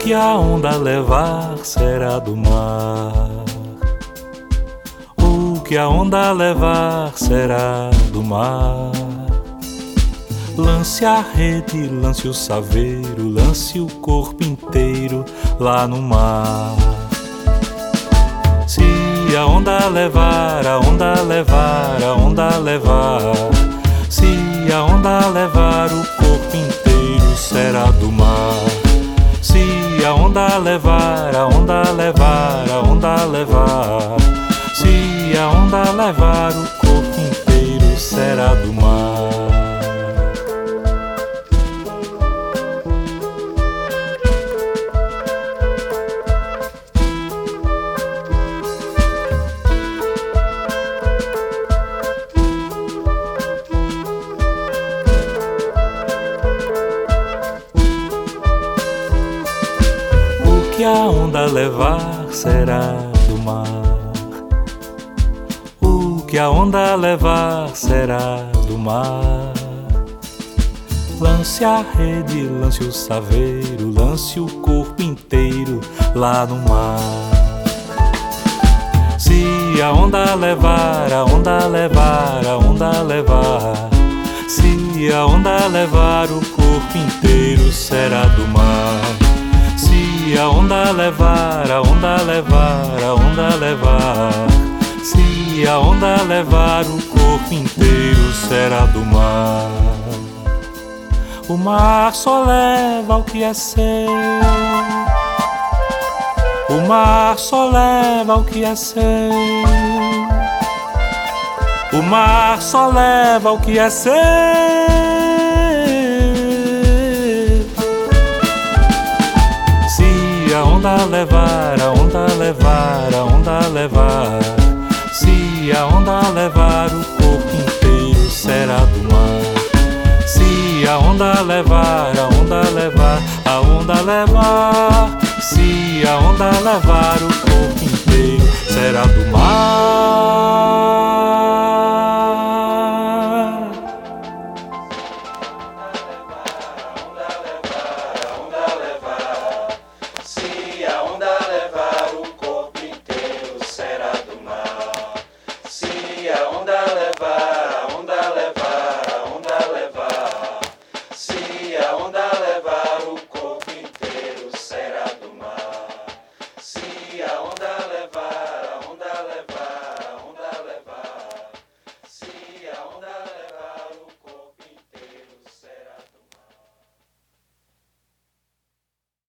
que a onda levar será do mar. O que a onda levar será do mar. Lance a rede, lance o saveiro, lance o corpo inteiro lá no mar. Se a onda levar, a onda levar, a onda levar. Se a onda levar, o corpo inteiro será do mar. Se a onda levar, a onda levar, a onda levar. Se a onda levar, o corpo inteiro será do mar. O que a onda levar será do mar. O que a onda levar será do mar. Lance a rede, lance o saveiro, lance o corpo inteiro lá no mar. Se a onda levar, a onda levar, a onda levar. Se a onda levar, o corpo inteiro será do mar. Se a onda levar, a onda levar, a onda levar. Se a onda levar, o corpo inteiro será do mar. O mar só leva o que é seu. O mar só leva o que é seu. O mar só leva o que é seu. Se a onda levar, a onda levar, a onda levar. Se a onda levar, o corpo inteiro será do mar. Se a onda levar, a onda levar, a onda levar. Se a onda levar, o corpo inteiro será do mar.